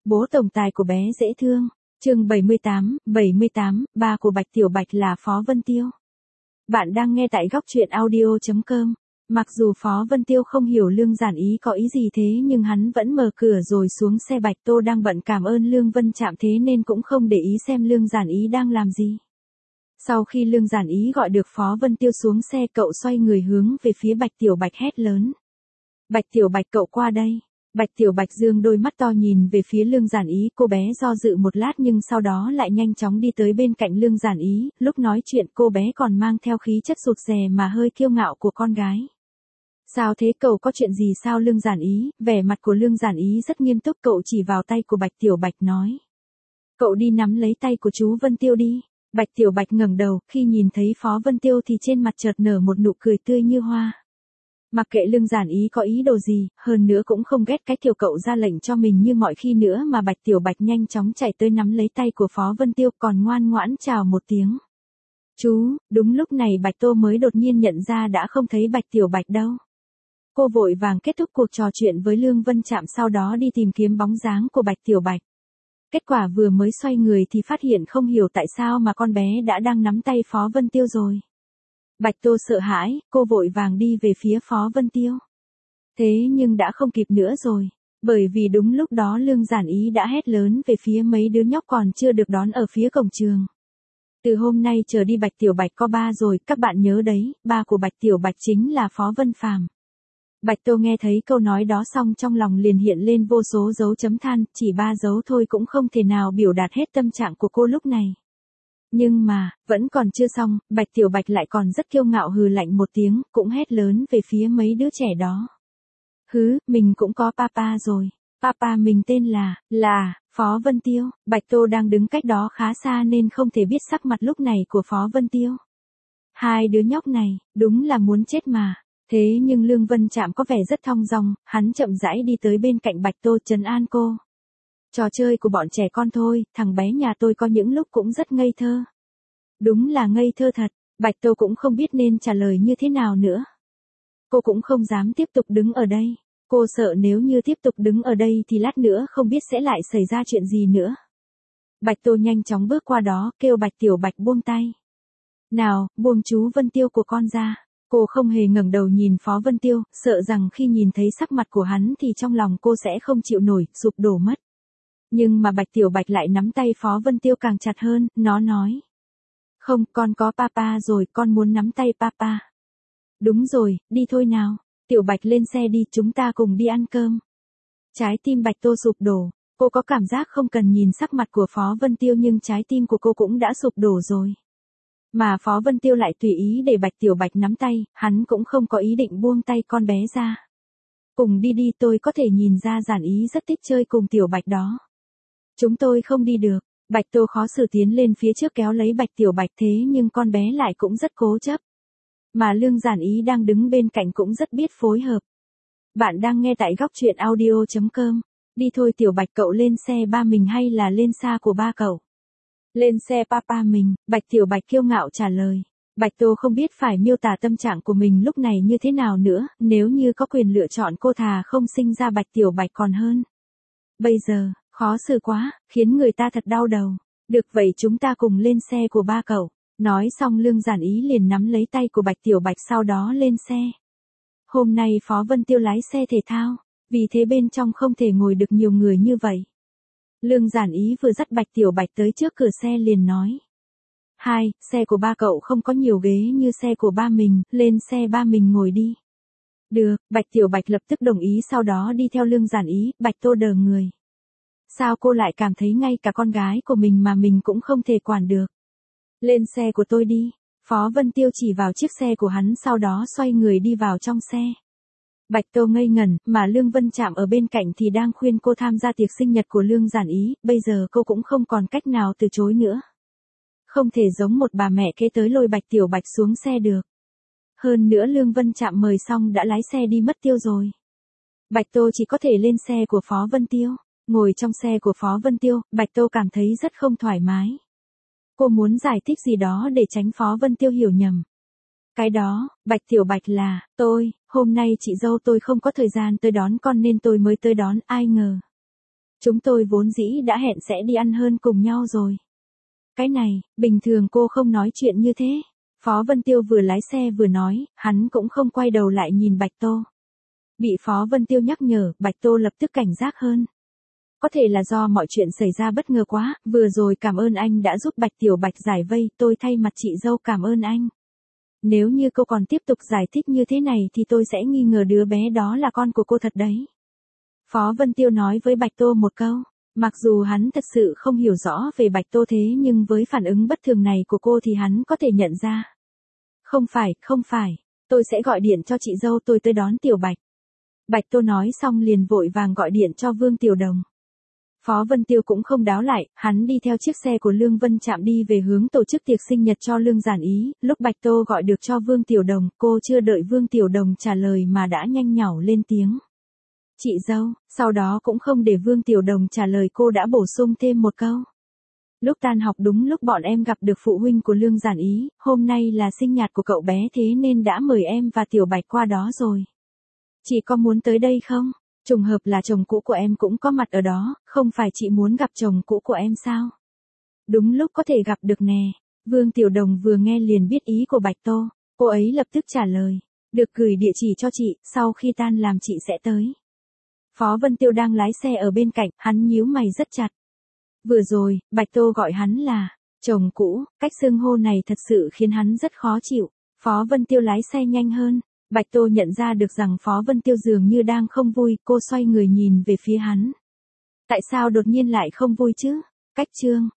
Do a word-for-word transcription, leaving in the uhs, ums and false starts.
Bố tổng tài của bé dễ thương. Chương bảy mươi tám, bảy mươi tám, ba của Bạch Tiểu Bạch là Phó Vân Tiêu. Bạn đang nghe tại góc truyện audio chấm com. Mặc dù Phó Vân Tiêu không hiểu Lương Giản Ý có ý gì thế nhưng hắn vẫn mở cửa rồi xuống xe. Bạch Tô đang bận cảm ơn Lương Vân Trạm thế nên cũng không để ý xem Lương Giản Ý đang làm gì. Sau khi Lương Giản Ý gọi được Phó Vân Tiêu xuống xe, cậu xoay người hướng về phía Bạch Tiểu Bạch hét lớn. Bạch Tiểu Bạch, cậu qua đây. Bạch Tiểu Bạch dương đôi mắt to nhìn về phía Lương Giản Ý, cô bé do dự một lát nhưng sau đó lại nhanh chóng đi tới bên cạnh Lương Giản Ý, lúc nói chuyện cô bé còn mang theo khí chất rụt rè mà hơi kiêu ngạo của con gái. Sao thế, cậu có chuyện gì sao? Lương Giản Ý, vẻ mặt của Lương Giản Ý rất nghiêm túc, cậu chỉ vào tay của Bạch Tiểu Bạch nói. Cậu đi nắm lấy tay của chú Vân Tiêu đi. Bạch Tiểu Bạch ngẩng đầu, khi nhìn thấy Phó Vân Tiêu thì trên mặt chợt nở một nụ cười tươi như hoa. Mặc kệ Lương Giản Ý có ý đồ gì, hơn nữa cũng không ghét cái kiểu cậu ra lệnh cho mình như mọi khi nữa mà Bạch Tiểu Bạch nhanh chóng chạy tới nắm lấy tay của Phó Vân Tiêu còn ngoan ngoãn chào một tiếng. Chú, đúng lúc này Bạch Tô mới đột nhiên nhận ra đã không thấy Bạch Tiểu Bạch đâu. Cô vội vàng kết thúc cuộc trò chuyện với Lương Vân Trạm sau đó đi tìm kiếm bóng dáng của Bạch Tiểu Bạch. Kết quả vừa mới xoay người thì phát hiện không hiểu tại sao mà con bé đã đang nắm tay Phó Vân Tiêu rồi. Bạch Tô sợ hãi, cô vội vàng đi về phía Phó Vân Tiêu. Thế nhưng đã không kịp nữa rồi, bởi vì đúng lúc đó Lương Giản Ý đã hét lớn về phía mấy đứa nhóc còn chưa được đón ở phía cổng trường. Từ hôm nay trở đi Bạch Tiểu Bạch có ba rồi, các bạn nhớ đấy, ba của Bạch Tiểu Bạch chính là Phó Vân Phàm. Bạch Tô nghe thấy câu nói đó xong trong lòng liền hiện lên vô số dấu chấm than, chỉ ba dấu thôi cũng không thể nào biểu đạt hết tâm trạng của cô lúc này. Nhưng mà, vẫn còn chưa xong, Bạch Tiểu Bạch lại còn rất kiêu ngạo hừ lạnh một tiếng, cũng hét lớn về phía mấy đứa trẻ đó. Hứ, mình cũng có papa rồi. Papa mình tên là, là, Phó Vân Tiêu. Bạch Tô đang đứng cách đó khá xa nên không thể biết sắc mặt lúc này của Phó Vân Tiêu. Hai đứa nhóc này, đúng là muốn chết mà. Thế nhưng Lương Vân Trạm có vẻ rất thong dong, hắn chậm rãi đi tới bên cạnh Bạch Tô trấn an cô. Trò chơi của bọn trẻ con thôi, thằng bé nhà tôi có những lúc cũng rất ngây thơ. Đúng là ngây thơ thật, Bạch Tô cũng không biết nên trả lời như thế nào nữa. Cô cũng không dám tiếp tục đứng ở đây, cô sợ nếu như tiếp tục đứng ở đây thì lát nữa không biết sẽ lại xảy ra chuyện gì nữa. Bạch Tô nhanh chóng bước qua đó, kêu Bạch Tiểu Bạch buông tay. Nào, buông chú Vân Tiêu của con ra. Cô không hề ngẩng đầu nhìn Phó Vân Tiêu, sợ rằng khi nhìn thấy sắc mặt của hắn thì trong lòng cô sẽ không chịu nổi, sụp đổ mất. Nhưng mà Bạch Tiểu Bạch lại nắm tay Phó Vân Tiêu càng chặt hơn, nó nói. Không, con có papa rồi, con muốn nắm tay papa. Đúng rồi, đi thôi nào. Tiểu Bạch lên xe đi, chúng ta cùng đi ăn cơm. Trái tim Bạch Tô sụp đổ, cô có cảm giác không cần nhìn sắc mặt của Phó Vân Tiêu nhưng trái tim của cô cũng đã sụp đổ rồi. Mà Phó Vân Tiêu lại tùy ý để Bạch Tiểu Bạch nắm tay, hắn cũng không có ý định buông tay con bé ra. Cùng đi đi, tôi có thể nhìn ra Giản Ý rất thích chơi cùng Tiểu Bạch đó. Chúng tôi không đi được. Bạch Tô khó xử tiến lên phía trước kéo lấy Bạch Tiểu Bạch thế nhưng con bé lại cũng rất cố chấp. Mà Lương Giản Ý đang đứng bên cạnh cũng rất biết phối hợp. Bạn đang nghe tại góc truyện audio chấm com. Đi thôi Tiểu Bạch, cậu lên xe ba mình hay là lên xa của ba cậu? Lên xe papa mình, Bạch Tiểu Bạch kiêu ngạo trả lời. Bạch Tô không biết phải miêu tả tâm trạng của mình lúc này như thế nào nữa, nếu như có quyền lựa chọn cô thà không sinh ra Bạch Tiểu Bạch còn hơn. Bây giờ, khó xử quá, khiến người ta thật đau đầu. Được vậy chúng ta cùng lên xe của ba cậu. Nói xong Lương Giản Ý liền nắm lấy tay của Bạch Tiểu Bạch sau đó lên xe. Hôm nay Phó Vân Tiêu lái xe thể thao, vì thế bên trong không thể ngồi được nhiều người như vậy. Lương Giản Ý vừa dắt Bạch Tiểu Bạch tới trước cửa xe liền nói. Hai, xe của ba cậu không có nhiều ghế như xe của ba mình, lên xe ba mình ngồi đi. Được, Bạch Tiểu Bạch lập tức đồng ý sau đó đi theo Lương Giản Ý. Bạch Tô đờ người. Sao cô lại cảm thấy ngay cả con gái của mình mà mình cũng không thể quản được? Lên xe của tôi đi. Phó Vân Tiêu chỉ vào chiếc xe của hắn sau đó xoay người đi vào trong xe. Bạch Tô ngây ngẩn, mà Lương Vân Trạm ở bên cạnh thì đang khuyên cô tham gia tiệc sinh nhật của Lương Giản Ý, bây giờ cô cũng không còn cách nào từ chối nữa. Không thể giống một bà mẹ kế tới lôi Bạch Tiểu Bạch xuống xe được. Hơn nữa Lương Vân Trạm mời xong đã lái xe đi mất tiêu rồi. Bạch Tô chỉ có thể lên xe của Phó Vân Tiêu. Ngồi trong xe của Phó Vân Tiêu, Bạch Tô cảm thấy rất không thoải mái. Cô muốn giải thích gì đó để tránh Phó Vân Tiêu hiểu nhầm. Cái đó, Bạch Tiểu Bạch là, tôi, hôm nay chị dâu tôi không có thời gian tới đón con nên tôi mới tới đón, ai ngờ. Chúng tôi vốn dĩ đã hẹn sẽ đi ăn hơn cùng nhau rồi. Cái này, bình thường cô không nói chuyện như thế. Phó Vân Tiêu vừa lái xe vừa nói, hắn cũng không quay đầu lại nhìn Bạch Tô. Bị Phó Vân Tiêu nhắc nhở, Bạch Tô lập tức cảnh giác hơn. Có thể là do mọi chuyện xảy ra bất ngờ quá, vừa rồi cảm ơn anh đã giúp Bạch Tiểu Bạch giải vây, tôi thay mặt chị dâu cảm ơn anh. Nếu như cô còn tiếp tục giải thích như thế này thì tôi sẽ nghi ngờ đứa bé đó là con của cô thật đấy. Phó Vân Tiêu nói với Bạch Tô một câu, mặc dù hắn thật sự không hiểu rõ về Bạch Tô thế nhưng với phản ứng bất thường này của cô thì hắn có thể nhận ra. Không phải, không phải, tôi sẽ gọi điện cho chị dâu tôi tới đón Tiểu Bạch. Bạch Tô nói xong liền vội vàng gọi điện cho Vương Tiểu Đồng. Phó Vân Tiêu cũng không đáo lại, hắn đi theo chiếc xe của Lương Vân Trạm đi về hướng tổ chức tiệc sinh nhật cho Lương Giản Ý, lúc Bạch Tô gọi được cho Vương Tiểu Đồng, cô chưa đợi Vương Tiểu Đồng trả lời mà đã nhanh nhảu lên tiếng. Chị dâu, sau đó cũng không để Vương Tiểu Đồng trả lời cô đã bổ sung thêm một câu. Lúc tan học đúng lúc bọn em gặp được phụ huynh của Lương Giản Ý, hôm nay là sinh nhật của cậu bé thế nên đã mời em và Tiểu Bạch qua đó rồi. Chị có muốn tới đây không? Trùng hợp là chồng cũ của em cũng có mặt ở đó, không phải chị muốn gặp chồng cũ của em sao? Đúng lúc có thể gặp được nè. Vương Tiểu Đồng vừa nghe liền biết ý của Bạch Tô, cô ấy lập tức trả lời. Được, gửi địa chỉ cho chị, sau khi tan làm chị sẽ tới. Phó Vân Tiêu đang lái xe ở bên cạnh, hắn nhíu mày rất chặt. Vừa rồi, Bạch Tô gọi hắn là chồng cũ, cách xưng hô này thật sự khiến hắn rất khó chịu. Phó Vân Tiêu lái xe nhanh hơn. Bạch Tô nhận ra được rằng Phó Vân Tiêu dường như đang không vui, cô xoay người nhìn về phía hắn. Tại sao đột nhiên lại không vui chứ? Cách chương